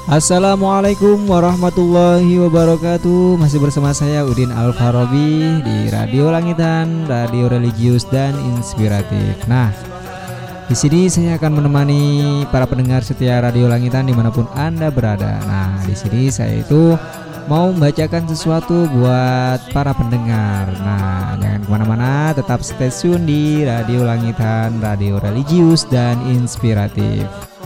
Assalamualaikum warahmatullahi wabarakatuh. Masih bersama saya Udin Al-Farabi di Radio Langitan, radio religius dan inspiratif. Nah, di sini saya akan menemani para pendengar setia Radio Langitan dimanapun Anda berada. Nah, di sini saya itu mau membacakan sesuatu buat para pendengar. Nah, jangan kemana-mana, tetap stay tune di Radio Langitan, radio religius dan inspiratif.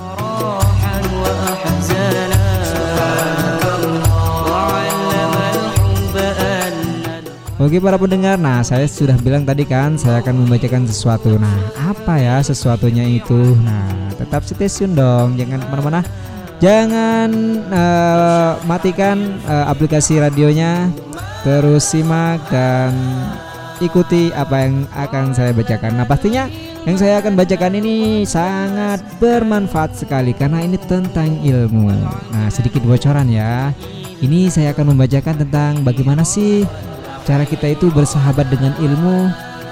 Oke para pendengar, nah saya sudah bilang tadi kan saya akan membacakan sesuatu. Nah apa ya sesuatunya itu? Nah tetap stay tune dong, jangan kemana-mana. Jangan matikan aplikasi radionya, terus simak dan ikuti apa yang akan saya bacakan. Nah pastinya yang saya akan bacakan ini sangat bermanfaat sekali karena ini tentang ilmu. Nah sedikit bocoran ya, ini saya akan membacakan tentang bagaimana sih cara kita itu bersahabat dengan ilmu.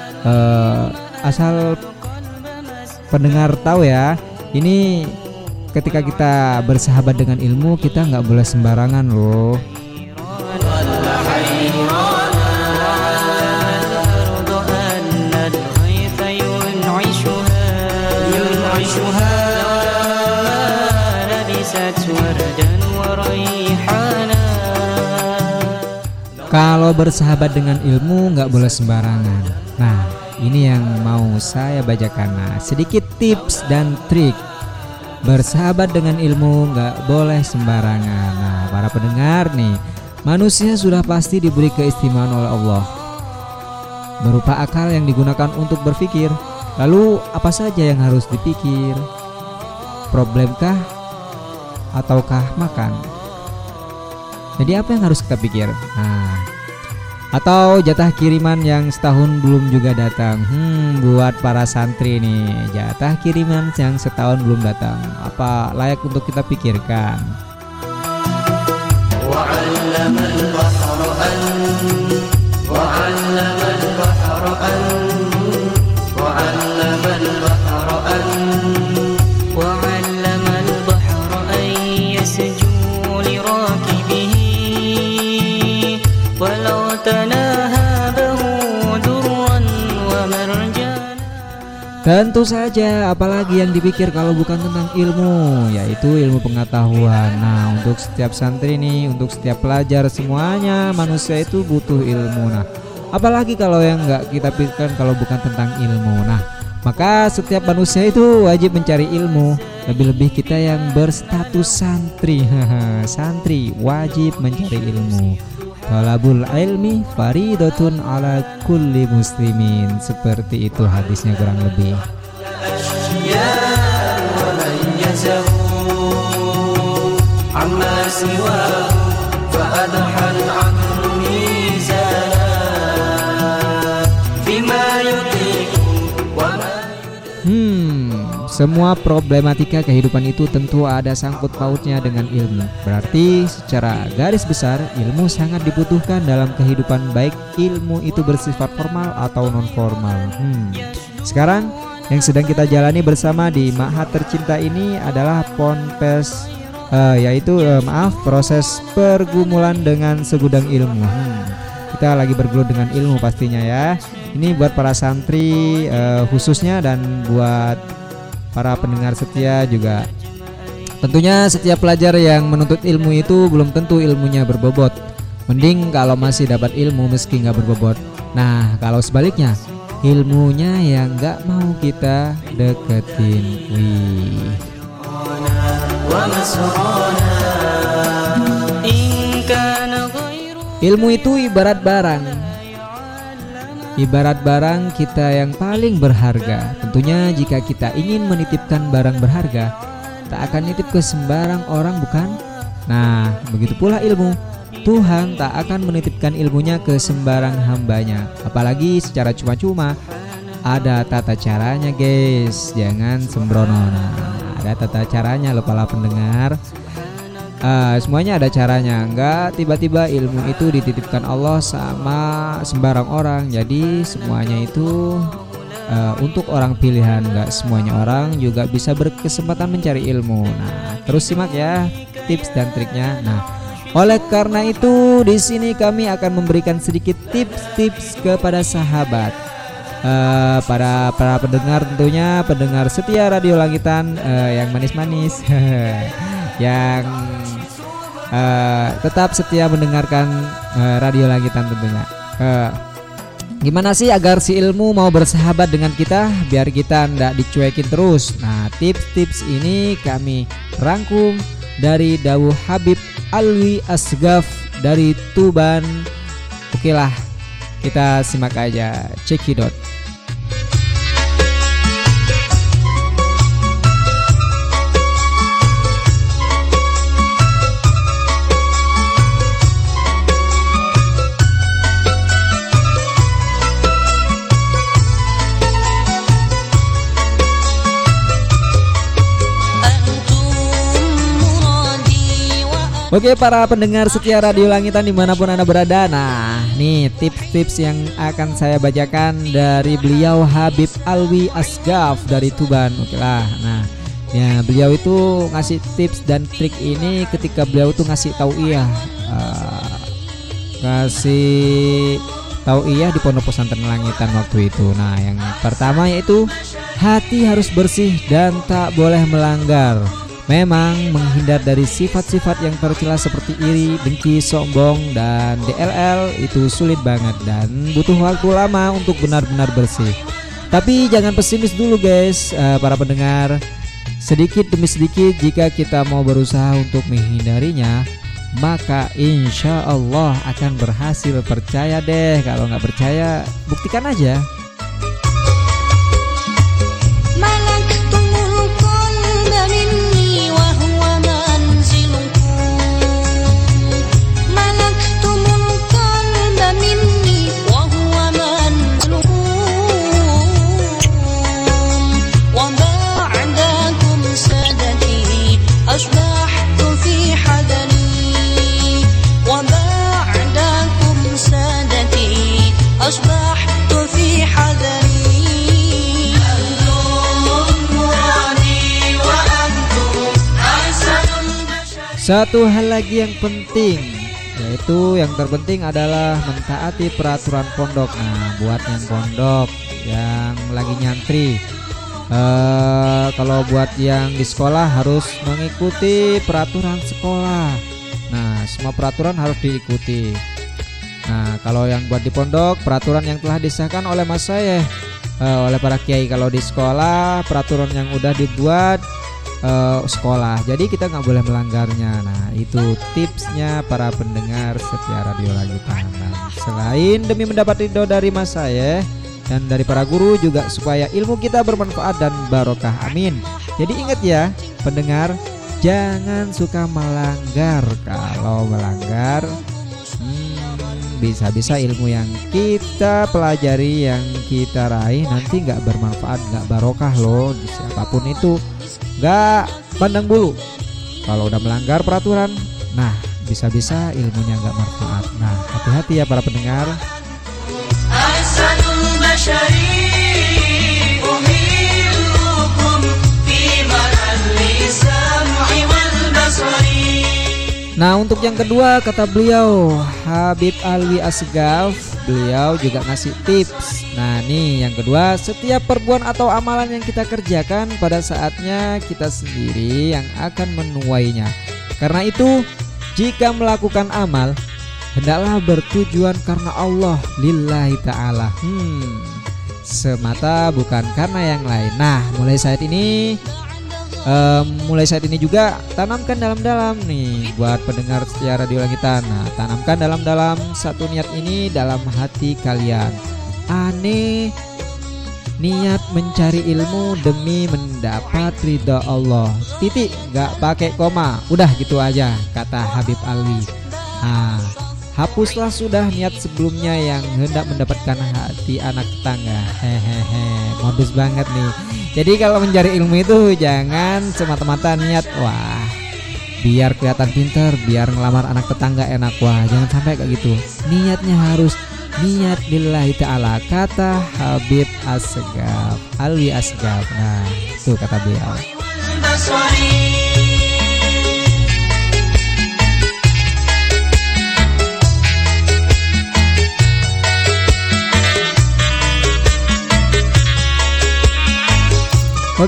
Asal pendengar tahu ya, ini ketika kita bersahabat dengan ilmu, kita nggak boleh sembarangan loh. Kalau bersahabat dengan ilmu nggak boleh sembarangan. Nah ini yang mau saya bacakan. Nah sedikit tips dan trik bersahabat dengan ilmu nggak boleh sembarangan. Nah para pendengar nih, manusia sudah pasti diberi keistimewaan oleh Allah berupa akal yang digunakan untuk berpikir. Lalu apa saja yang harus dipikir? Problemkah ataukah makan? Jadi apa yang harus kita pikir? Nah, atau jatah kiriman yang setahun belum juga datang. Buat para santri nih, jatah kiriman yang setahun belum datang, apa layak untuk kita pikirkan? Tentu saja, apalagi yang dipikir kalau bukan tentang ilmu, yaitu ilmu pengetahuan. Nah, untuk setiap santri nih, untuk setiap pelajar, semuanya manusia itu butuh ilmu. Nah, apalagi kalau yang nggak kita pikirkan kalau bukan tentang ilmu. Nah, maka setiap manusia itu wajib mencari ilmu. Lebih-lebih kita yang berstatus santri, santri wajib mencari ilmu. Talabul ilmi faridatun ala kulli muslimin. Seperti itu hadisnya kurang lebih. Semua problematika kehidupan itu tentu ada sangkut pautnya dengan ilmu. Berarti secara garis besar ilmu sangat dibutuhkan dalam kehidupan, baik ilmu itu bersifat formal atau non formal. Sekarang yang sedang kita jalani bersama di Ma'had tercinta ini adalah ponpes, proses pergumulan dengan segudang ilmu. Kita lagi bergelut dengan ilmu pastinya ya. Ini buat para santri khususnya, dan buat para pendengar setia juga. Tentunya setiap pelajar yang menuntut ilmu itu belum tentu ilmunya berbobot. Mending kalau masih dapat ilmu meski gak berbobot. Nah kalau sebaliknya, ilmunya yang gak mau kita deketin. Ilmu itu ibarat barang. Ibarat barang kita yang paling berharga. Tentunya jika kita ingin menitipkan barang berharga, tak akan nitip ke sembarang orang, bukan? Nah, begitu pula ilmu. Tuhan tak akan menitipkan ilmunya ke sembarang hambanya, apalagi secara cuma-cuma. Ada tata caranya guys, jangan sembrono. Nah, ada tata caranya loh para pendengar. Semuanya ada caranya, enggak tiba-tiba ilmu itu dititipkan Allah sama sembarang orang. Jadi semuanya itu untuk orang pilihan, enggak semuanya orang juga bisa berkesempatan mencari ilmu. Nah terus simak ya tips dan triknya. Nah, oleh karena itu di sini kami akan memberikan sedikit tips-tips kepada sahabat, para pendengar, tentunya pendengar setia Radio Langitan yang manis-manis, yang tetap setia mendengarkan Radio Langitan tentunya. Gimana sih agar si ilmu mau bersahabat dengan kita biar kita ndak dicuekin terus? Nah, tips-tips ini kami rangkum dari dawuh Habib Alwi Asghaf dari Tuban. Oke lah, kita simak aja, cekidot. Oke, para pendengar setia Radio Langitan dimanapun Anda berada. Nah, nih tips-tips yang akan saya bacakan dari beliau Habib Alwi Asghaf dari Tuban. Oke lah. Nah, ya beliau itu ngasih tips dan trik ini ketika beliau itu ngasih tauiyah di Pondok Pesantren Langitan waktu itu. Nah, yang pertama yaitu hati harus bersih dan tak boleh melanggar. Memang menghindar dari sifat-sifat yang tercela seperti iri, dengki, sombong, dan DLL itu sulit banget dan butuh waktu lama untuk benar-benar bersih. Tapi jangan pesimis dulu guys, para pendengar. Sedikit demi sedikit jika kita mau berusaha untuk menghindarinya, maka insya Allah akan berhasil. Percaya deh, kalau nggak percaya buktikan aja. Satu hal lagi yang penting, yaitu yang terpenting adalah mentaati peraturan pondok. Nah, buat yang pondok yang lagi nyantri, kalau buat yang di sekolah harus mengikuti peraturan sekolah. Nah, semua peraturan harus diikuti. Nah, kalau yang buat di pondok, peraturan yang telah disahkan oleh Mas saya, oleh para kiai. Kalau di sekolah, peraturan yang udah dibuat sekolah, jadi kita nggak boleh melanggarnya. Nah, itu tipsnya para pendengar setia Radio Langitan. Selain demi mendapat ridho dari Mas saya dan dari para guru, juga supaya ilmu kita bermanfaat dan barokah, amin. Jadi ingat ya pendengar, jangan suka melanggar. Kalau melanggar bisa-bisa ilmu yang kita pelajari, yang kita raih nanti nggak bermanfaat, nggak barokah loh. Siapapun itu nggak pandang bulu. Kalau udah melanggar peraturan, nah bisa-bisa ilmunya nggak manfaat. Nah, hati-hati ya para pendengar. Nah, untuk yang kedua, kata beliau Habib Alwi Asghaf, beliau juga ngasih tips. Nah, nih yang kedua, setiap perbuatan atau amalan yang kita kerjakan pada saatnya kita sendiri yang akan menuainya. Karena itu, jika melakukan amal, hendaklah bertujuan karena Allah, lillahi ta'ala, semata, bukan karena yang lain. Nah, mulai saat ini juga tanamkan dalam-dalam nih buat pendengar setia Radio Langitan. Nah, tanamkan dalam-dalam satu niat ini dalam hati kalian. Aneh, niat mencari ilmu demi mendapat ridha Allah. Titik, nggak pakai koma. Udah gitu aja, kata Habib Alwi. Nah, hapuslah sudah niat sebelumnya yang hendak mendapatkan hati anak tetangga. Hehehe, modus banget nih. Jadi kalau mencari ilmu itu jangan semata-mata niat, wah biar kelihatan pinter, biar ngelamar anak tetangga enak. Wah, jangan sampai kayak gitu. Niatnya harus niat lillahi ta'ala, kata Habib Asghaf, Alwi Asghaf. Nah, itu kata beliau.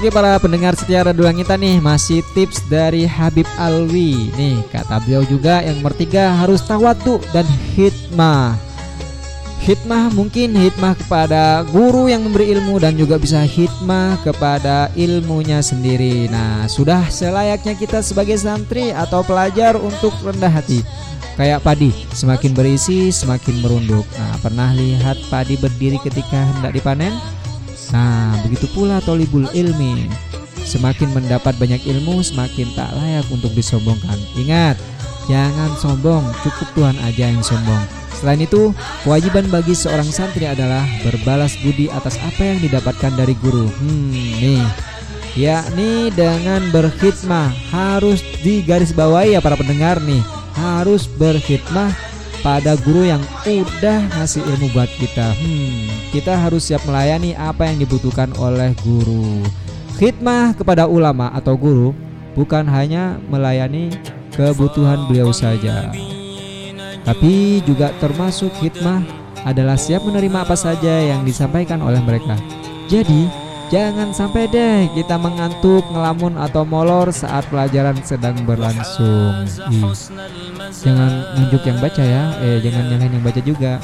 Oke para pendengar setia Radio Langitan nih, masih tips dari Habib Alwi. Nih kata beliau juga yang bertiga harus tawadhu dan hikmah. Hikmah mungkin hikmah kepada guru yang memberi ilmu dan juga bisa hikmah kepada ilmunya sendiri. Nah sudah selayaknya kita sebagai santri atau pelajar untuk rendah hati. Kayak padi, semakin berisi semakin merunduk. Nah pernah lihat padi berdiri ketika hendak dipanen? Nah begitu pula tolibul ilmi, semakin mendapat banyak ilmu semakin tak layak untuk disombongkan. Ingat, jangan sombong, cukup Tuhan aja yang sombong. Selain itu, kewajiban bagi seorang santri adalah berbalas budi atas apa yang didapatkan dari guru. Nih, yakni dengan berkhidmah. Harus digarisbawahi ya para pendengar nih, harus berkhidmah pada guru yang udah ngasih ilmu buat kita. Kita harus siap melayani apa yang dibutuhkan oleh guru. Khidmah kepada ulama atau guru bukan hanya melayani kebutuhan beliau saja, tapi juga termasuk khidmah adalah siap menerima apa saja yang disampaikan oleh mereka. Jadi jangan sampai deh kita mengantuk, ngelamun atau molor saat pelajaran sedang berlangsung. Jangan nunjuk yang baca ya, jangan nyalahin yang baca juga.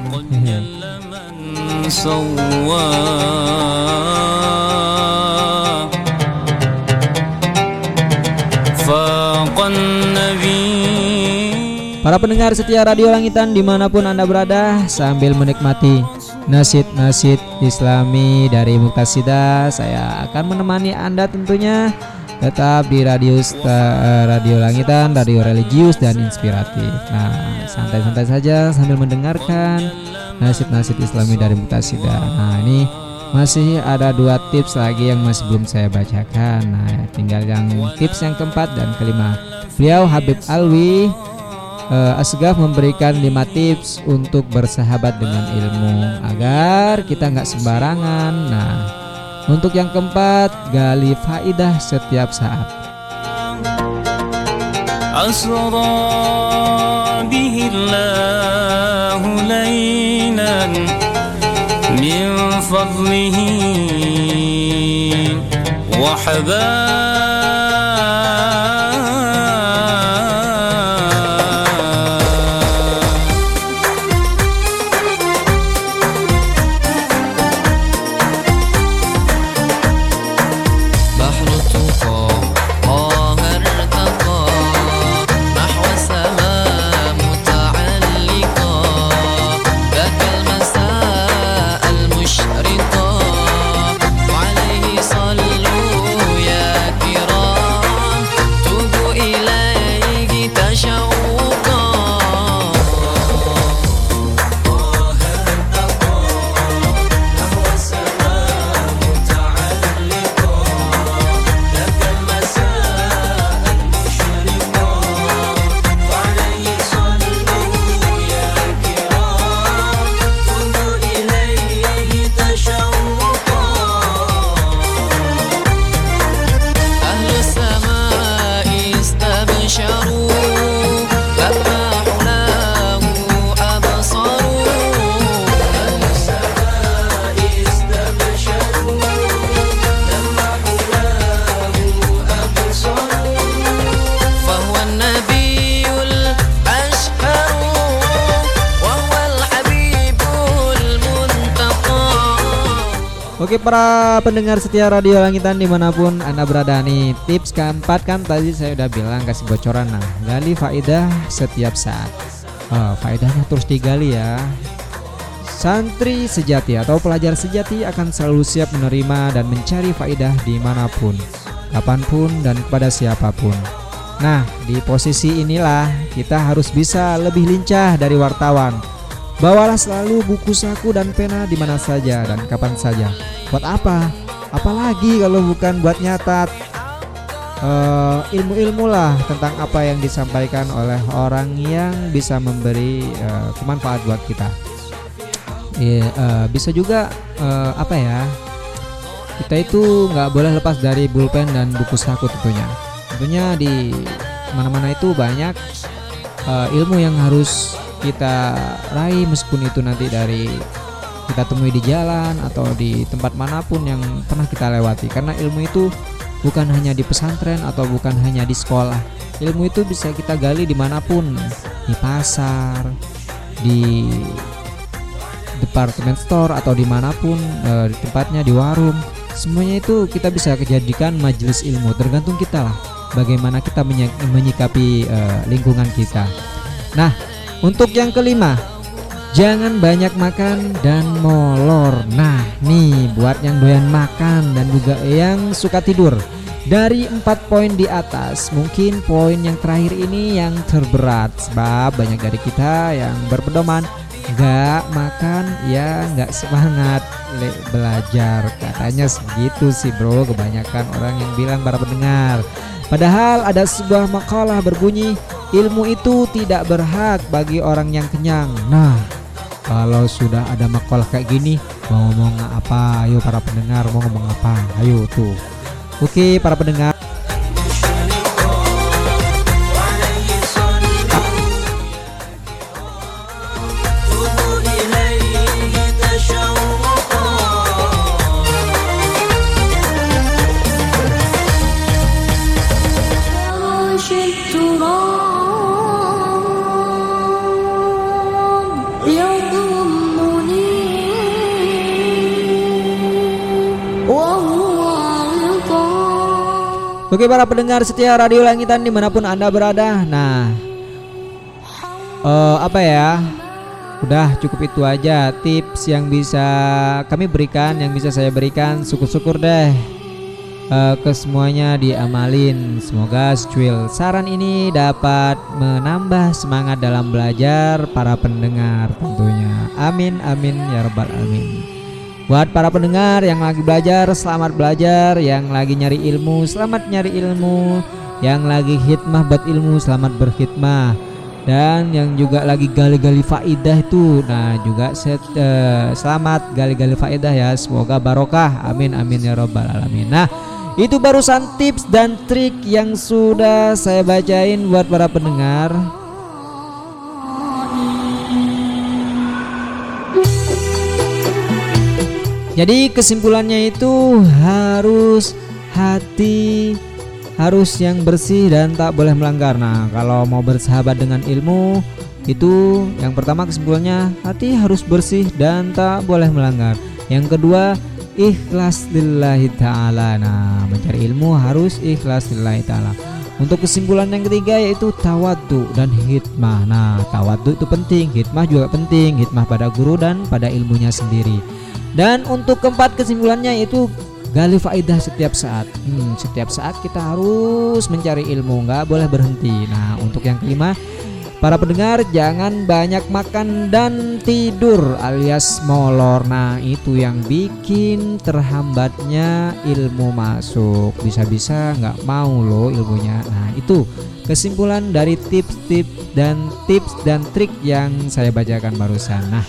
Para pendengar setia Radio Langitan dimanapun Anda berada, sambil menikmati nasyid-nasyid Islami dari Muqtasidah, saya akan menemani Anda tentunya tetap di Radio Langitan, radio religius dan inspiratif. Nah, santai-santai saja sambil mendengarkan nasyid-nasyid Islami dari Muqtasidah. Nah, ini masih ada 2 tips lagi yang masih belum saya bacakan. Nah, tinggal yang tips yang keempat dan kelima. Beliau Habib Alwi Asgaf memberikan 5 tips untuk bersahabat dengan ilmu agar kita nggak sembarangan. Nah, untuk yang keempat, gali faidah setiap saat. Asra bihillahu laylan min fadlihi wa Oke para pendengar setia Radio Langitan dimanapun Anda berada nih, tips keempat kan tadi saya udah bilang kasih bocoran. Nah, gali faedah setiap saat. Faedahnya terus digali ya. Santri sejati atau pelajar sejati akan selalu siap menerima dan mencari faedah dimanapun, kapanpun dan kepada siapapun. Nah, di posisi inilah kita harus bisa lebih lincah dari wartawan. Bawalah selalu buku saku dan pena di mana saja dan kapan saja. Buat apa? Apalagi kalau bukan buat nyatat ilmu-ilmu lah tentang apa yang disampaikan oleh orang yang bisa memberi kemanfaat buat kita. Bisa juga apa ya? Kita itu nggak boleh lepas dari pulpen dan buku saku tentunya. Tentunya di mana-mana itu banyak ilmu yang harus kita raih meskipun itu nanti dari kita temui di jalan atau di tempat manapun yang pernah kita lewati. Karena ilmu itu bukan hanya di pesantren atau bukan hanya di sekolah. Ilmu itu bisa kita gali dimanapun, di pasar, di department store atau dimanapun, di tempatnya, di warung. Semuanya itu kita bisa jadikan majelis ilmu. Tergantung kita lah bagaimana kita menyikapi lingkungan kita. Nah, untuk yang kelima, jangan banyak makan dan molor. Nah, nih buat yang doyan makan dan juga yang suka tidur. Dari 4 poin di atas, mungkin poin yang terakhir ini yang terberat, sebab banyak dari kita yang berpedoman gak makan ya gak semangat belajar. Katanya segitu sih bro, kebanyakan orang yang bilang, para pendengar. Padahal ada sebuah makalah berbunyi, ilmu itu tidak berhak bagi orang yang kenyang. Nah, kalau sudah ada makalah kayak gini, mau ngomong apa? Ayo para pendengar, mau ngomong apa? Ayo tuh. Oke para pendengar, oke para pendengar setia Radio Langitan dimanapun Anda berada. Nah, apa ya, udah cukup itu aja tips yang bisa kami berikan, yang bisa saya berikan. Syukur-syukur deh ke semuanya diamalin. Semoga secuil saran ini dapat menambah semangat dalam belajar para pendengar tentunya. Amin amin ya rabbal alamin. Buat para pendengar yang lagi belajar, selamat belajar. Yang lagi nyari ilmu, selamat nyari ilmu. Yang lagi khidmah buat ilmu, selamat berkhidmah. Dan yang juga lagi gali-gali faidah itu, nah juga selamat gali-gali faidah ya. Semoga barokah, amin amin ya rabbal alamin. Nah, itu barusan tips dan trik yang sudah saya bacain buat para pendengar. Jadi kesimpulannya itu harus hati harus yang bersih dan tak boleh melanggar. Nah, kalau mau bersahabat dengan ilmu itu yang pertama kesimpulannya hati harus bersih dan tak boleh melanggar. Yang kedua ikhlas lillahi ta'ala. Nah, mencari ilmu harus ikhlas lillahi ta'ala. Untuk kesimpulan yang ketiga yaitu tawadhu dan hikmah. Nah, tawadhu itu penting, hikmah juga penting, hikmah pada guru dan pada ilmunya sendiri. Dan untuk keempat kesimpulannya yaitu gali faedah setiap saat. Setiap saat kita harus mencari ilmu, nggak boleh berhenti. Nah, untuk yang kelima, para pendengar jangan banyak makan dan tidur alias molor. Nah, itu yang bikin terhambatnya ilmu masuk. Bisa-bisa nggak mau loh ilmunya. Nah, itu kesimpulan dari tips dan trik yang saya bacakan barusan. Nah,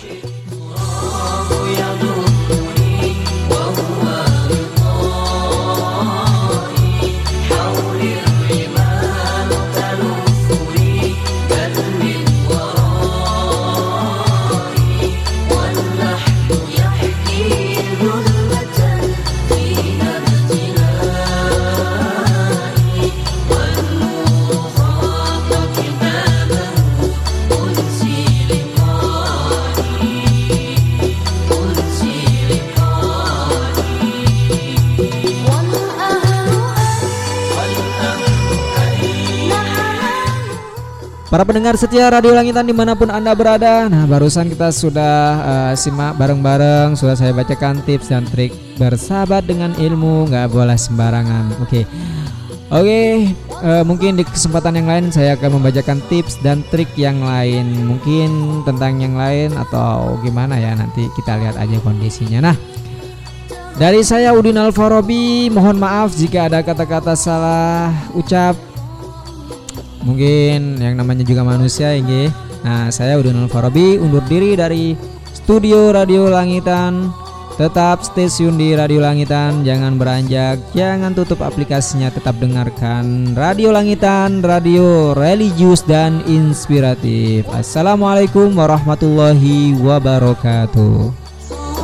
para pendengar setia Radio Langitan dimanapun Anda berada. Nah, barusan kita sudah simak bareng-bareng, sudah saya bacakan tips dan trik bersahabat dengan ilmu, nggak boleh sembarangan. Oke, mungkin di kesempatan yang lain saya akan membacakan tips dan trik yang lain, mungkin tentang yang lain atau gimana ya, nanti kita lihat aja kondisinya. Nah, dari saya Udin Al-Farabi, mohon maaf jika ada kata-kata salah ucap. Mungkin yang namanya juga manusia ya. Nah, saya Udin Al-Farabi undur diri dari studio Radio Langitan. Tetap stay tune di Radio Langitan, jangan beranjak, jangan tutup aplikasinya, tetap dengarkan Radio Langitan, radio religius dan inspiratif. Assalamualaikum warahmatullahi wabarakatuh.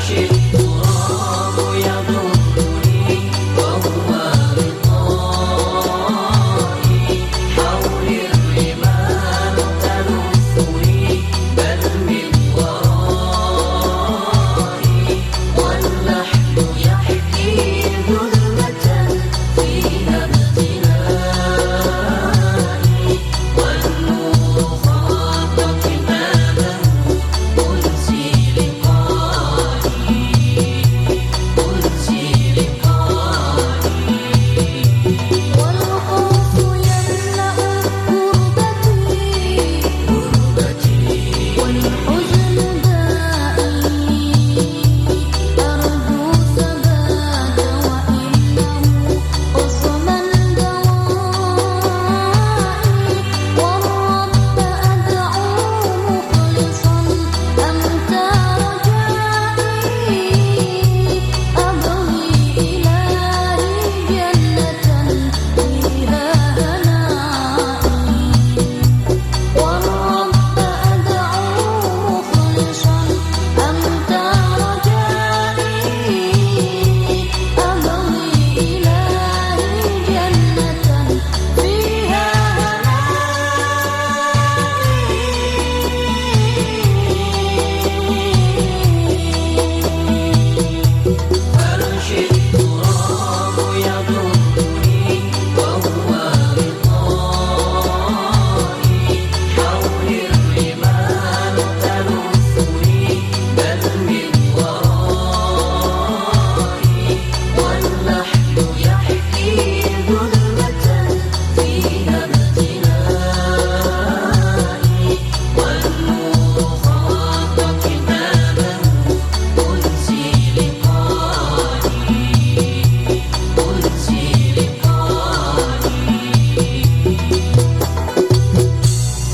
شئت